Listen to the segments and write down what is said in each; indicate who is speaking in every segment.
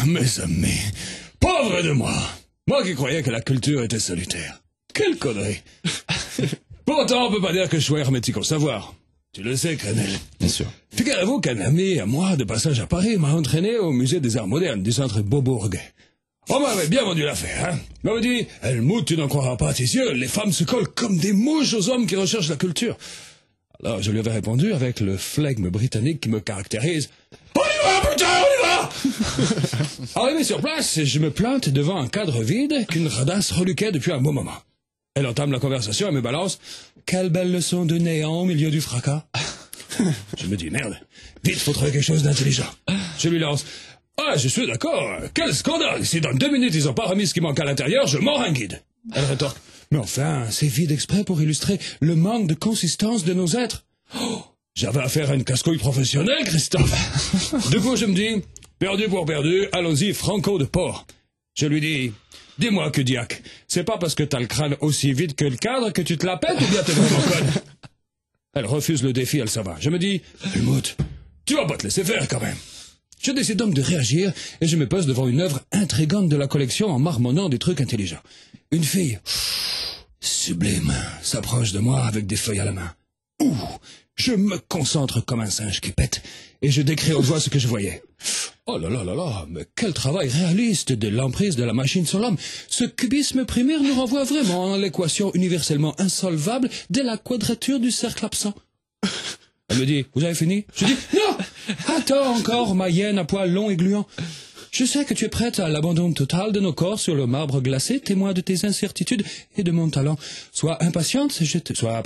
Speaker 1: mes amis, pauvre de moi. Moi qui croyais que la culture était solitaire. Quelle connerie. Pourtant, on peut pas dire que je sois hermétique au savoir. Tu le sais, Crenel.
Speaker 2: Bien sûr.
Speaker 1: Figurez-vous qu'un ami à moi, de passage à Paris, m'a entraîné au musée des arts modernes du centre Beaubourg. On m'avait bien vendu l'affaire, hein. Il m'avait dit, Helmut, tu n'en croiras pas à tes yeux, les femmes se collent comme des mouches aux hommes qui recherchent la culture. Alors je lui avais répondu avec le flegme britannique qui me caractérise. On y va, putain, on y va. Arrivé sur place, je me plante devant un cadre vide qu'une radasse reluquait depuis un bon moment. Elle entame la conversation et me balance « Quelle belle leçon de néant au milieu du fracas !» Je me dis « Merde, vite, faut trouver quelque chose d'intelligent. » Je lui lance « Ah, je suis d'accord, quel scandale. Si dans 2 minutes ils ont pas remis ce qui manque à l'intérieur, je mords un guide. » Elle rétorque « Mais enfin, c'est vide exprès pour illustrer le manque de consistance de nos êtres. » Oh, j'avais affaire à une casse-couille professionnelle, Christophe. Du coup, je me dis « Perdu pour perdu, allons-y, franco de porc. » Je lui dis « Dis-moi, Kudiak, c'est pas parce que t'as le crâne aussi vide que le cadre que tu te la pètes ou bien t'es vraiment conne ?» Elle refuse le défi, elle s'en va. Je me dis « Helmut, tu vas pas te laisser faire quand même. » Je décide donc de réagir et je me pose devant une œuvre intrigante de la collection en marmonnant des trucs intelligents. Une fille, sublime, s'approche de moi avec des feuilles à la main. Ouh, je me concentre comme un singe qui pète et je décris haute voix ce que je voyais. Oh là là là là, mais quel travail réaliste de l'emprise de la machine sur l'homme. Ce cubisme primaire nous renvoie vraiment à l'équation universellement insolvable de la quadrature du cercle absent. Elle me dit, vous avez fini? Je dis, non! Attends encore, ma hyène à poils longs et gluants. Je sais que tu es prête à l'abandon total de nos corps sur le marbre glacé, témoin de tes incertitudes et de mon talent. Sois impatiente, je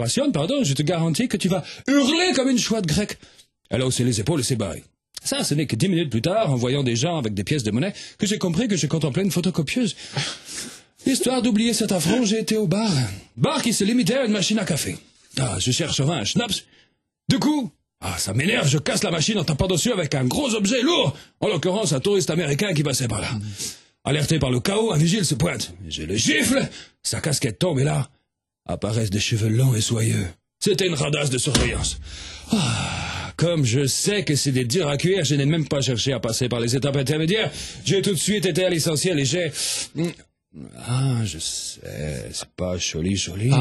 Speaker 1: te garantis que tu vas hurler comme une chouette grecque. Elle a haussé les épaules et s'est barrée. Ça, ce n'est que 10 minutes plus tard, en voyant des gens avec des pièces de monnaie, que j'ai compris que je contemplais une photocopieuse. Histoire d'oublier cet affront, j'ai été au bar. Bar qui se limitait à une machine à café. Ah, je chercherai un schnapps. Du coup, ça m'énerve, je casse la machine en tapant dessus avec un gros objet lourd, en l'occurrence un touriste américain qui passait par là. Alerté par le chaos, un vigile se pointe. Je le gifle, sa casquette tombe et là, apparaissent des cheveux longs et soyeux. C'était une radasse de surveillance. Comme je sais que c'est des durs à cuire, je n'ai même pas cherché à passer par les étapes intermédiaires. J'ai tout de suite été à l'essentiel et j'ai... je sais, c'est pas joli.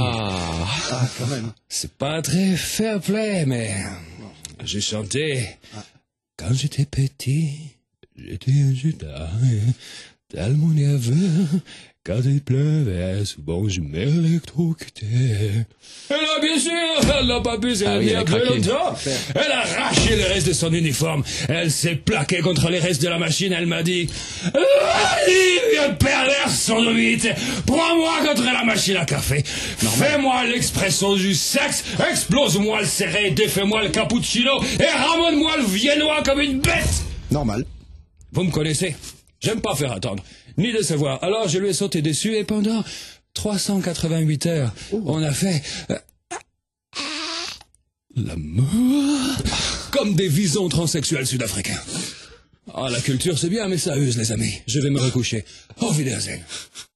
Speaker 2: Quand même.
Speaker 1: C'est pas très fair play, mais j'ai chanté. Quand j'étais petit, j'étais un judas, tellement nerveux. Quand il pleuvait, souvent je m'électrocutais. Et là, bien sûr, elle n'a pas pu se retenir plus longtemps. Elle a arraché le reste de son uniforme. Elle s'est plaquée contre les restes de la machine. Elle m'a dit, vas-y, vieux pervers sodomite, prends-moi contre la machine à café. Fais-moi l'expression du sexe, explose-moi le serré, défais-moi le cappuccino et ramène-moi le viennois comme une bête.
Speaker 2: Normal.
Speaker 1: Vous me connaissez. J'aime pas faire attendre, ni décevoir. Alors je lui ai sauté dessus et pendant 388 heures, on a fait l'amour comme des visons transsexuels sud-africains. La culture c'est bien, mais ça use les amis. Je vais me recoucher. Auf Wiedersehen.